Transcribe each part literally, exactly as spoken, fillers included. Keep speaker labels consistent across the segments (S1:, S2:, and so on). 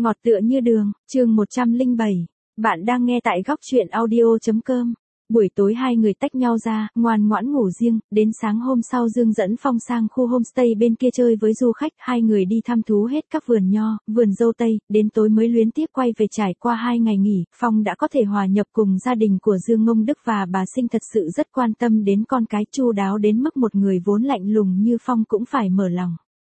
S1: Ngọt tựa như đường, chương một trăm lẻ bảy. Bạn đang nghe tại góc truyện audio.com. Buổi tối hai người tách nhau ra, ngoan ngoãn ngủ riêng, đến sáng hôm sau Dương dẫn Phong sang khu homestay bên kia chơi với du khách, hai người đi thăm thú hết các vườn nho, vườn dâu tây, đến tối mới luyến tiếc quay về. Trải qua hai ngày nghỉ, Phong đã có thể hòa nhập cùng gia đình của Dương Ngông Đức và bà Sinh thật sự rất quan tâm đến con cái, chu đáo đến mức một người vốn lạnh lùng như Phong cũng phải mở lòng.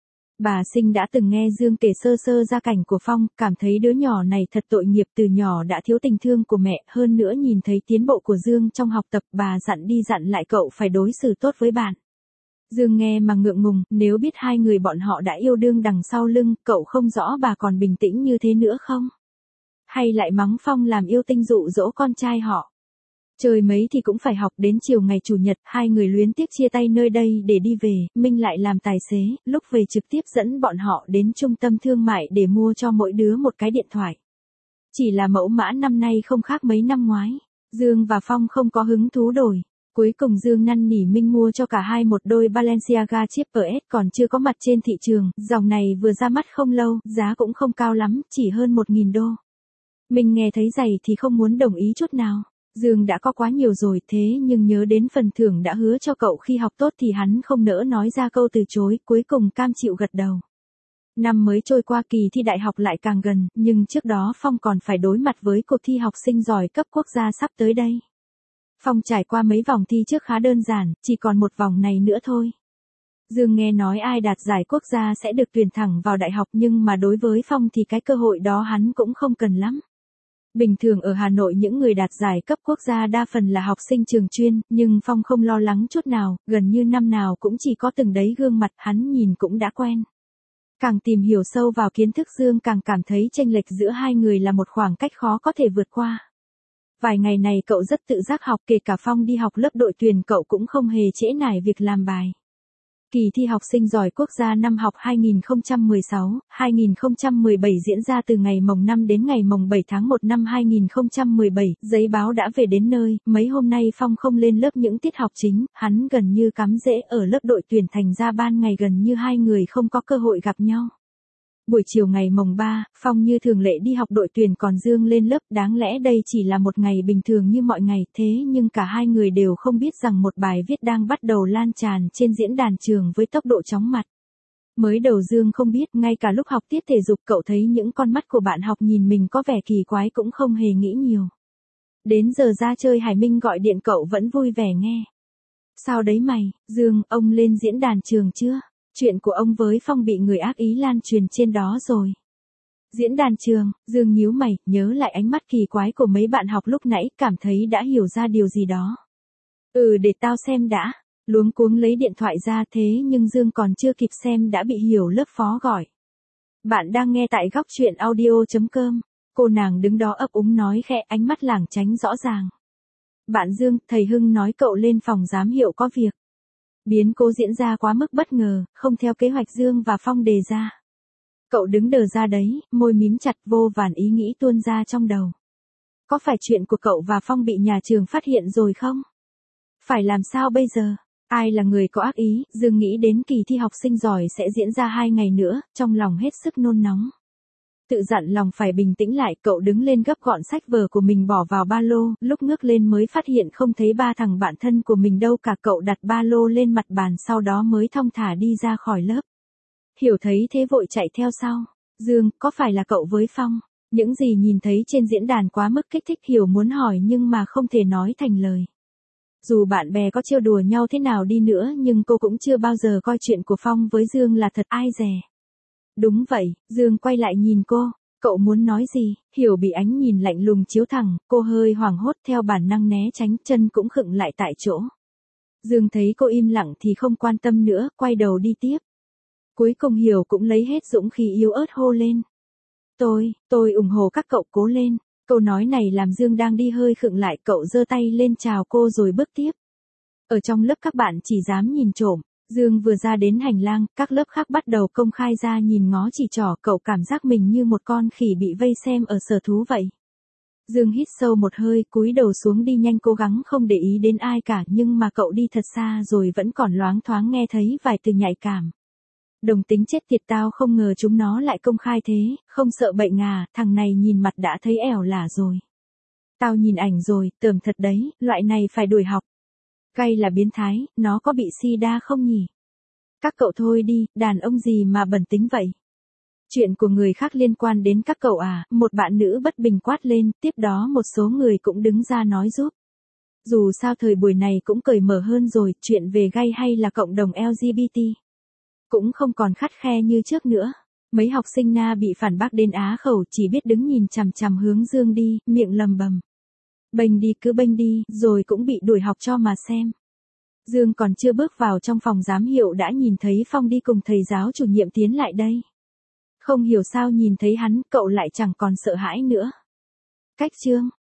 S1: Bà Sinh đã từng nghe Dương kể sơ sơ gia cảnh của Phong, cảm thấy đứa nhỏ này thật tội nghiệp, từ nhỏ đã thiếu tình thương của mẹ, hơn nữa nhìn thấy tiến bộ của Dương trong học tập, bà dặn đi dặn lại cậu phải đối xử tốt với bạn. Dương nghe mà ngượng ngùng, nếu biết hai người bọn họ đã yêu đương đằng sau lưng, cậu không rõ bà còn bình tĩnh như thế nữa không? Hay lại mắng Phong làm yêu tinh dụ dỗ con trai họ? Trời mấy thì cũng phải học. Đến chiều ngày Chủ nhật, hai người luyến tiếc chia tay nơi đây để đi về, Minh lại làm tài xế, lúc về trực tiếp dẫn bọn họ đến trung tâm thương mại để mua cho mỗi đứa một cái điện thoại. Chỉ là mẫu mã năm nay không khác mấy năm ngoái, Dương và Phong không có hứng thú đổi. Cuối cùng Dương năn nỉ Minh mua cho cả hai một đôi Balenciaga Triple S còn chưa có mặt trên thị trường, dòng này vừa ra mắt không lâu, giá cũng không cao lắm, chỉ hơn một nghìn đô. Minh nghe thấy giày thì không muốn đồng ý chút nào. Dương đã có quá nhiều rồi, thế nhưng nhớ đến phần thưởng đã hứa cho cậu khi học tốt thì hắn không nỡ nói ra câu từ chối, cuối cùng cam chịu gật đầu. Năm mới trôi qua, kỳ thi đại học lại càng gần, nhưng trước đó Phong còn phải đối mặt với cuộc thi học sinh giỏi cấp quốc gia sắp tới đây. Phong trải qua mấy vòng thi trước khá đơn giản, chỉ còn một vòng này nữa thôi. Dương nghe nói ai đạt giải quốc gia sẽ được tuyển thẳng vào đại học, nhưng mà đối với Phong thì cái cơ hội đó hắn cũng không cần lắm. Bình thường ở Hà Nội những người đạt giải cấp quốc gia đa phần là học sinh trường chuyên, nhưng Phong không lo lắng chút nào, gần như năm nào cũng chỉ có từng đấy gương mặt, hắn nhìn cũng đã quen. Càng tìm hiểu sâu vào kiến thức, Dương càng cảm thấy chênh lệch giữa hai người là một khoảng cách khó có thể vượt qua. Vài ngày này cậu rất tự giác học, kể cả Phong đi học lớp đội tuyển cậu cũng không hề trễ nải việc làm bài. Kỳ thi học sinh giỏi quốc gia năm học hai nghìn không trăm mười sáu hai nghìn không trăm mười bảy diễn ra từ ngày mồng năm đến ngày mồng bảy tháng một năm hai nghìn không trăm mười bảy, giấy báo đã về đến nơi, mấy hôm nay Phong không lên lớp những tiết học chính, hắn gần như cắm rễ ở lớp đội tuyển, thành ra ban ngày gần như hai người không có cơ hội gặp nhau. Buổi chiều ngày mồng ba, Phong như thường lệ đi học đội tuyển, còn Dương lên lớp, đáng lẽ đây chỉ là một ngày bình thường như mọi ngày, thế nhưng cả hai người đều không biết rằng một bài viết đang bắt đầu lan tràn trên diễn đàn trường với tốc độ chóng mặt. Mới đầu Dương không biết, ngay cả lúc học tiết thể dục cậu thấy những con mắt của bạn học nhìn mình có vẻ kỳ quái cũng không hề nghĩ nhiều. Đến giờ ra chơi Hải Minh gọi điện cậu vẫn vui vẻ nghe. Sao đấy mày, Dương, ông lên diễn đàn trường chưa? Chuyện của ông với Phong bị người ác ý lan truyền trên đó rồi. Diễn đàn trường, Dương nhíu mày, nhớ lại ánh mắt kỳ quái của mấy bạn học lúc nãy, cảm thấy đã hiểu ra điều gì đó. Ừ, để tao xem đã. Luống cuống lấy điện thoại ra, thế nhưng Dương còn chưa kịp xem đã bị Hiểu lớp phó gọi. Bạn đang nghe tại góc truyện audio.com. Cô nàng đứng đó ấp úng nói khẽ, ánh mắt lảng tránh rõ ràng. Bạn Dương, thầy Hưng nói cậu lên phòng giám hiệu có việc. Biến cố diễn ra quá mức bất ngờ, không theo kế hoạch Dương và Phong đề ra. Cậu đứng đờ ra đấy, môi mím chặt, vô vàn ý nghĩ tuôn ra trong đầu. Có phải chuyện của cậu và Phong bị nhà trường phát hiện rồi không? Phải làm sao bây giờ? Ai là người có ác ý? Dương nghĩ đến kỳ thi học sinh giỏi sẽ diễn ra hai ngày nữa, trong lòng hết sức nôn nóng. Tự dặn lòng phải bình tĩnh lại, cậu đứng lên gấp gọn sách vở của mình bỏ vào ba lô, lúc ngước lên mới phát hiện không thấy ba thằng bạn thân của mình đâu cả. Cậu đặt ba lô lên mặt bàn, sau đó mới thong thả đi ra khỏi lớp. Hiểu thấy thế vội chạy theo sau. Dương, có phải là cậu với Phong? Những gì nhìn thấy trên diễn đàn quá mức kích thích, Hiểu muốn hỏi nhưng mà không thể nói thành lời. Dù bạn bè có trêu đùa nhau thế nào đi nữa nhưng cô cũng chưa bao giờ coi chuyện của Phong với Dương là thật, ai dè. Đúng vậy, Dương quay lại nhìn cô, cậu muốn nói gì? Hiểu bị ánh nhìn lạnh lùng chiếu thẳng, cô hơi hoảng hốt, theo bản năng né tránh, chân cũng khựng lại tại chỗ. Dương thấy cô im lặng thì không quan tâm nữa, quay đầu đi tiếp. Cuối cùng Hiểu cũng lấy hết dũng khí yếu ớt hô lên. Tôi, tôi ủng hộ các cậu, cố lên. Câu nói này làm Dương đang đi hơi khựng lại, cậu giơ tay lên chào cô rồi bước tiếp. Ở trong lớp các bạn chỉ dám nhìn trộm. Dương vừa ra đến hành lang, các lớp khác bắt đầu công khai ra nhìn ngó chỉ trỏ, cậu cảm giác mình như một con khỉ bị vây xem ở sở thú vậy. Dương hít sâu một hơi, cúi đầu xuống đi nhanh, cố gắng không để ý đến ai cả, nhưng mà cậu đi thật xa rồi vẫn còn loáng thoáng nghe thấy vài từ nhạy cảm. Đồng tính chết tiệt, tao không ngờ chúng nó lại công khai thế, không sợ bệnh à, thằng này nhìn mặt đã thấy ẻo lả rồi. Tao nhìn ảnh rồi, tưởng thật đấy, loại này phải đuổi học. Gay là biến thái, nó có bị sida không nhỉ? Các cậu thôi đi, đàn ông gì mà bẩn tính vậy? Chuyện của người khác liên quan đến các cậu à, một bạn nữ bất bình quát lên, tiếp đó một số người cũng đứng ra nói giúp. Dù sao thời buổi này cũng cởi mở hơn rồi, chuyện về gay hay là cộng đồng lờ giê bê tê cũng không còn khắt khe như trước nữa. Mấy học sinh Na bị phản bác đến á khẩu, chỉ biết đứng nhìn chằm chằm hướng Dương đi, miệng lầm bầm. Bênh đi cứ bênh đi, rồi cũng bị đuổi học cho mà xem. Dương còn chưa bước vào trong phòng giám hiệu đã nhìn thấy Phong đi cùng thầy giáo chủ nhiệm tiến lại đây. Không hiểu sao nhìn thấy hắn, cậu lại chẳng còn sợ hãi nữa. Cách chương